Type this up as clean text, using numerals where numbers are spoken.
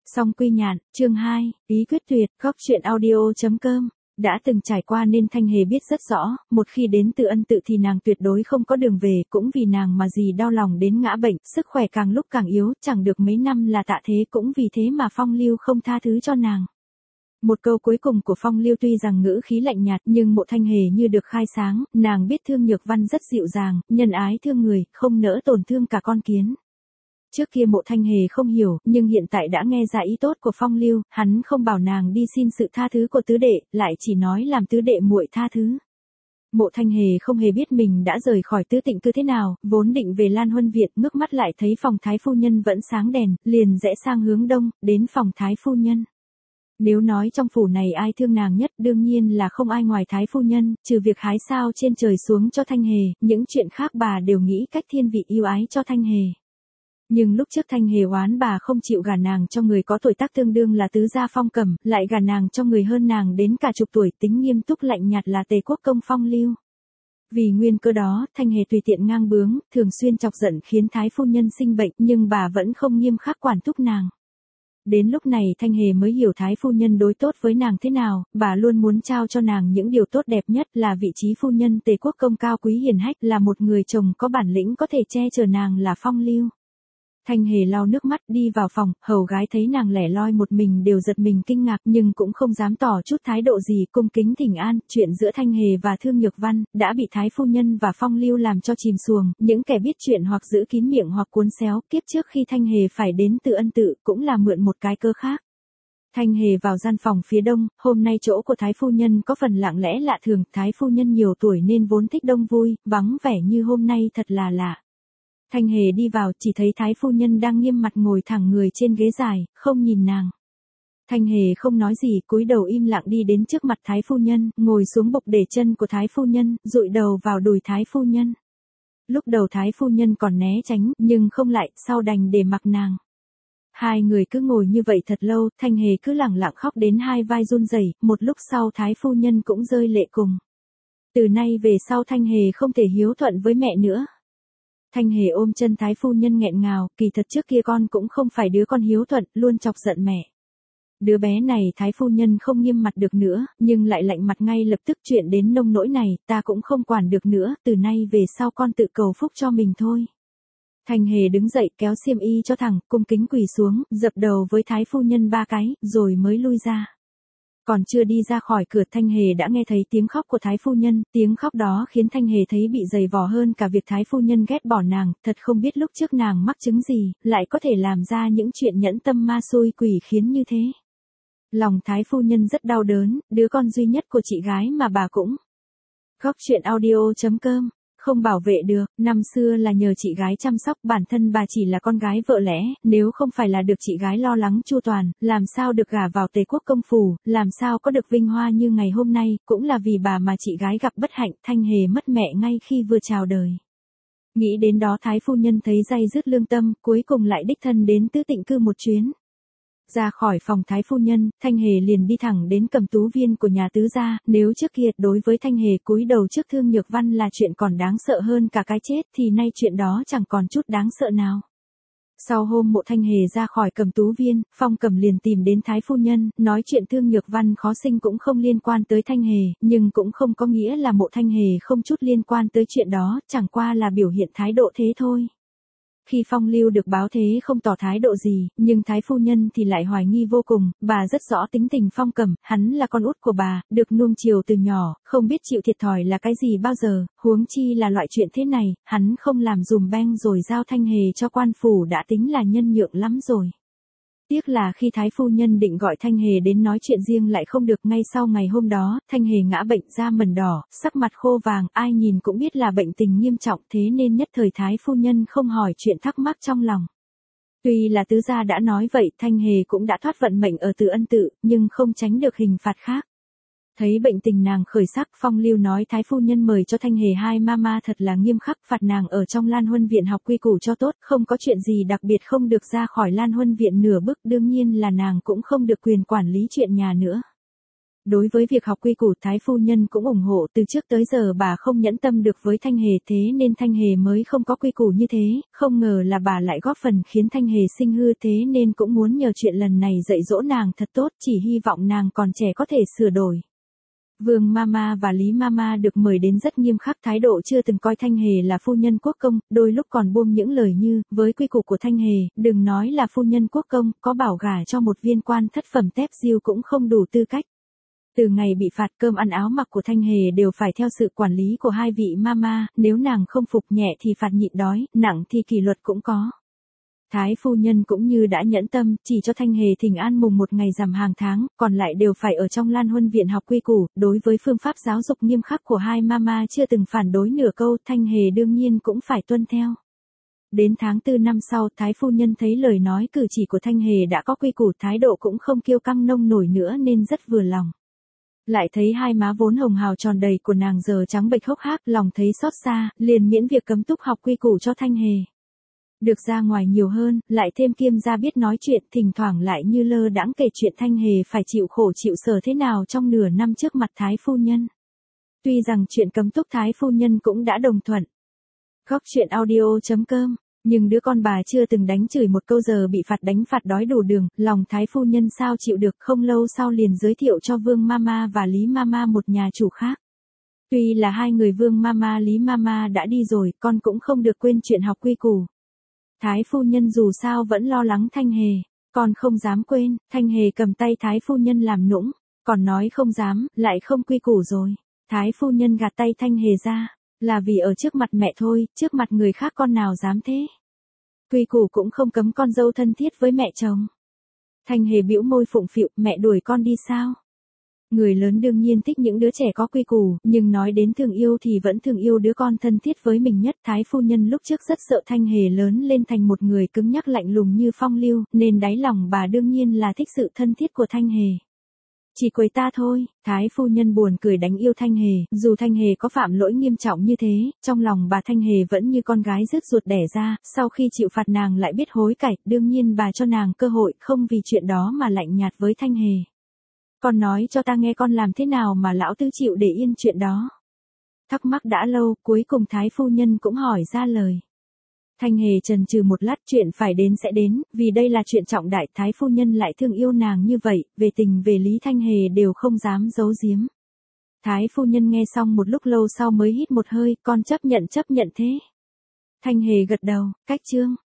Song Quy Nhạn, chương 2, Ý Quyết Tuyệt, góc truyện audio.com. Đã từng trải qua nên Thanh Hề biết rất rõ, một khi đến Từ Ân Tự thì nàng tuyệt đối không có đường về, cũng vì nàng mà dì đau lòng đến ngã bệnh, sức khỏe càng lúc càng yếu, chẳng được mấy năm là tạ thế, cũng vì thế mà Phong Lưu không tha thứ cho nàng. Một câu cuối cùng của Phong Lưu tuy rằng ngữ khí lạnh nhạt nhưng Mộ Thanh Hề như được khai sáng, nàng biết Thương Nhược Văn rất dịu dàng, nhân ái thương người, không nỡ tổn thương cả con kiến. Trước kia Mộ Thanh Hề không hiểu, nhưng hiện tại đã nghe ra ý tốt của Phong Lưu, hắn không bảo nàng đi xin sự tha thứ của tứ đệ, lại chỉ nói làm tứ đệ muội tha thứ. Mộ Thanh Hề không hề biết mình đã rời khỏi Tứ Tịnh Cư thế nào, vốn định về Lan Huân Viện, ngước mắt lại thấy phòng Thái phu nhân vẫn sáng đèn, liền rẽ sang hướng đông, đến phòng Thái phu nhân. Nếu nói trong phủ này ai thương nàng nhất, đương nhiên là không ai ngoài Thái phu nhân, trừ việc hái sao trên trời xuống cho Thanh Hề, những chuyện khác bà đều nghĩ cách thiên vị yêu ái cho Thanh Hề. Nhưng lúc trước Thanh Hề oán bà không chịu gả nàng cho người có tuổi tác tương đương là tứ gia Phong Cẩm, lại gả nàng cho người hơn nàng đến cả chục tuổi, tính nghiêm túc lạnh nhạt là Tề Quốc công Phong Lưu. Vì nguyên cơ đó, Thanh Hề tùy tiện ngang bướng, thường xuyên chọc giận khiến Thái phu nhân sinh bệnh, nhưng bà vẫn không nghiêm khắc quản thúc nàng. Đến lúc này Thanh Hề mới hiểu Thái phu nhân đối tốt với nàng thế nào, bà luôn muốn trao cho nàng những điều tốt đẹp nhất, là vị trí phu nhân Tề Quốc công cao quý hiền hách, là một người chồng có bản lĩnh có thể che chở nàng là Phong Lưu. Thanh Hề lau nước mắt đi vào phòng, hầu gái thấy nàng lẻ loi một mình đều giật mình kinh ngạc, nhưng cũng không dám tỏ chút thái độ gì, cung kính thỉnh an. Chuyện giữa Thanh Hề và Thương Nhược Văn đã bị Thái phu nhân và Phong Lưu làm cho chìm xuồng, những kẻ biết chuyện hoặc giữ kín miệng hoặc cuốn xéo, kiếp trước khi Thanh Hề phải đến Từ Ân Tự cũng là mượn một cái cơ khác. Thanh Hề vào gian phòng phía đông, hôm nay chỗ của Thái phu nhân có phần lặng lẽ lạ thường, Thái phu nhân nhiều tuổi nên vốn thích đông vui, vắng vẻ như hôm nay thật là lạ. Thanh Hề đi vào, chỉ thấy Thái phu nhân đang nghiêm mặt ngồi thẳng người trên ghế dài, không nhìn nàng. Thanh Hề không nói gì, cúi đầu im lặng đi đến trước mặt Thái phu nhân, ngồi xuống bục để chân của Thái phu nhân, dụi đầu vào đùi Thái phu nhân. Lúc đầu Thái phu nhân còn né tránh, nhưng không lại, sau đành để mặc nàng. Hai người cứ ngồi như vậy thật lâu, Thanh Hề cứ lẳng lặng khóc đến hai vai run rẩy, một lúc sau Thái phu nhân cũng rơi lệ cùng. Từ nay về sau Thanh Hề không thể hiếu thuận với mẹ nữa. Thanh Hề ôm chân Thái phu nhân nghẹn ngào, kỳ thật trước kia con cũng không phải đứa con hiếu thuận, luôn chọc giận mẹ. Đứa bé này Thái phu nhân không nghiêm mặt được nữa, nhưng lại lạnh mặt ngay lập tức, chuyện đến nông nỗi này, ta cũng không quản được nữa, từ nay về sau con tự cầu phúc cho mình thôi. Thanh Hề đứng dậy kéo xiêm y cho thẳng, cung kính quỳ xuống, dập đầu với Thái phu nhân 3 cái, rồi mới lui ra. Còn chưa đi ra khỏi cửa Thanh Hề đã nghe thấy tiếng khóc của Thái phu nhân, tiếng khóc đó khiến Thanh Hề thấy bị dày vò hơn cả việc Thái phu nhân ghét bỏ nàng, thật không biết lúc trước nàng mắc chứng gì, lại có thể làm ra những chuyện nhẫn tâm ma xui quỷ khiến như thế. Lòng Thái phu nhân rất đau đớn, đứa con duy nhất của chị gái mà bà cũng. Góc truyện audio.com. Không bảo vệ được, năm xưa là nhờ chị gái chăm sóc, bản thân bà chỉ là con gái vợ lẽ, nếu không phải là được chị gái lo lắng chu toàn, làm sao được gả vào Tề Quốc công phủ, làm sao có được vinh hoa như ngày hôm nay, cũng là vì bà mà chị gái gặp bất hạnh, Thanh Hề mất mẹ ngay khi vừa chào đời. Nghĩ đến đó Thái phu nhân thấy day dứt lương tâm, cuối cùng lại đích thân đến Tứ Tịnh Cư một chuyến. Ra khỏi phòng Thái phu nhân, Thanh Hề liền đi thẳng đến Cầm Tú Viên của nhà tứ gia, nếu trước kia đối với Thanh Hề cúi đầu trước Thương Nhược Văn là chuyện còn đáng sợ hơn cả cái chết, thì nay chuyện đó chẳng còn chút đáng sợ nào. Sau hôm Mộ Thanh Hề ra khỏi Cầm Tú Viên, Phong Cẩm liền tìm đến Thái phu nhân, nói chuyện Thương Nhược Văn khó sinh cũng không liên quan tới Thanh Hề, nhưng cũng không có nghĩa là Mộ Thanh Hề không chút liên quan tới chuyện đó, chẳng qua là biểu hiện thái độ thế thôi. Khi Phong Lưu được báo thế không tỏ thái độ gì, nhưng Thái phu nhân thì lại hoài nghi vô cùng, bà rất rõ tính tình Phong Cẩm, hắn là con út của bà, được nuông chiều từ nhỏ, không biết chịu thiệt thòi là cái gì bao giờ, huống chi là loại chuyện thế này, hắn không làm dùm beng rồi giao Thanh Hề cho quan phủ đã tính là nhân nhượng lắm rồi. Tiếc là khi Thái phu nhân định gọi Thanh Hề đến nói chuyện riêng lại không được, ngay sau ngày hôm đó, Thanh Hề ngã bệnh da mẩn đỏ, sắc mặt khô vàng, ai nhìn cũng biết là bệnh tình nghiêm trọng, thế nên nhất thời Thái phu nhân không hỏi chuyện thắc mắc trong lòng. Tuy là tứ gia đã nói vậy, Thanh Hề cũng đã thoát vận mệnh ở Từ Ân Tự, nhưng không tránh được hình phạt khác. Thấy bệnh tình nàng khởi sắc, Phong Lưu nói Thái phu nhân mời cho Thanh Hề hai mama thật là nghiêm khắc, phạt nàng ở trong Lan Huân Viện học quy củ cho tốt, không có chuyện gì đặc biệt không được ra khỏi Lan Huân Viện nửa bước, đương nhiên là nàng cũng không được quyền quản lý chuyện nhà nữa. Đối với việc học quy củ Thái phu nhân cũng ủng hộ, từ trước tới giờ bà không nhẫn tâm được với Thanh Hề thế nên Thanh Hề mới không có quy củ như thế, không ngờ là bà lại góp phần khiến Thanh Hề sinh hư thế nên cũng muốn nhờ chuyện lần này dạy dỗ nàng thật tốt, chỉ hy vọng nàng còn trẻ có thể sửa đổi. Vương Mama và Lý Mama được mời đến rất nghiêm khắc, thái độ chưa từng coi Thanh Hề là phu nhân quốc công, đôi lúc còn buông những lời như, với quy củ của Thanh Hề, đừng nói là phu nhân quốc công, có bảo gả cho một viên quan thất phẩm tép diêu cũng không đủ tư cách. Từ ngày bị phạt, cơm ăn áo mặc của Thanh Hề đều phải theo sự quản lý của hai vị Mama, nếu nàng không phục, nhẹ thì phạt nhịn đói, nặng thì kỷ luật cũng có. Thái phu nhân cũng như đã nhẫn tâm, chỉ cho Thanh Hề thỉnh an mùng một ngày rằm hàng tháng, còn lại đều phải ở trong Lan Huân viện học quy củ, đối với phương pháp giáo dục nghiêm khắc của hai Mama chưa từng phản đối nửa câu, Thanh Hề đương nhiên cũng phải tuân theo. Đến tháng 4 năm sau, Thái phu nhân thấy lời nói cử chỉ của Thanh Hề đã có quy củ, thái độ cũng không kiêu căng nông nổi nữa nên rất vừa lòng. Lại thấy hai má vốn hồng hào tròn đầy của nàng giờ trắng bệch hốc hác, lòng thấy xót xa, liền miễn việc cấm túc học quy củ cho Thanh Hề. Được ra ngoài nhiều hơn, lại thêm Kiêm gia biết nói chuyện, thỉnh thoảng lại như lơ đãng kể chuyện Thanh Hề phải chịu khổ chịu sở thế nào trong nửa năm trước mặt Thái phu nhân. Tuy rằng chuyện cấm túc Thái phu nhân cũng đã đồng thuận. Góc truyện audio.com, nhưng đứa con bà chưa từng đánh chửi một câu giờ bị phạt đánh phạt đói đủ đường, lòng Thái phu nhân sao chịu được, không lâu sau liền giới thiệu cho Vương Mama và Lý Mama một nhà chủ khác. Tuy là hai người Vương Mama Lý Mama đã đi rồi, con cũng không được quên chuyện học quy củ. Thái phu nhân dù sao vẫn lo lắng Thanh Hề, con không dám quên. Thanh Hề cầm tay Thái phu nhân làm nũng, còn nói không dám, lại không quy củ rồi. Thái phu nhân gạt tay Thanh Hề ra, là vì ở trước mặt mẹ thôi, trước mặt người khác con nào dám thế. Quy củ cũng không cấm con dâu thân thiết với mẹ chồng. Thanh Hề bĩu môi phụng phịu, mẹ đuổi con đi sao? Người lớn đương nhiên thích những đứa trẻ có quy củ, nhưng nói đến thương yêu thì vẫn thương yêu đứa con thân thiết với mình nhất. Thái phu nhân lúc trước rất sợ Thanh Hề lớn lên thành một người cứng nhắc lạnh lùng như Phong Lưu, nên đáy lòng bà đương nhiên là thích sự thân thiết của Thanh Hề. Chỉ quấy ta thôi, Thái phu nhân buồn cười đánh yêu Thanh Hề, dù Thanh Hề có phạm lỗi nghiêm trọng như thế, trong lòng bà Thanh Hề vẫn như con gái rứt ruột đẻ ra, sau khi chịu phạt nàng lại biết hối cải, đương nhiên bà cho nàng cơ hội, không vì chuyện đó mà lạnh nhạt với Thanh Hề. Con nói cho ta nghe con làm thế nào mà lão tứ chịu để yên chuyện đó. Thắc mắc đã lâu, cuối cùng Thái phu nhân cũng hỏi ra lời. Thanh Hề chần chừ một lát, chuyện phải đến sẽ đến, vì đây là chuyện trọng đại. Thái phu nhân lại thương yêu nàng như vậy, về tình về lý Thanh Hề đều không dám giấu giếm. Thái phu nhân nghe xong một lúc lâu sau mới hít một hơi, con chấp nhận thế. Thanh Hề gật đầu, cách chương.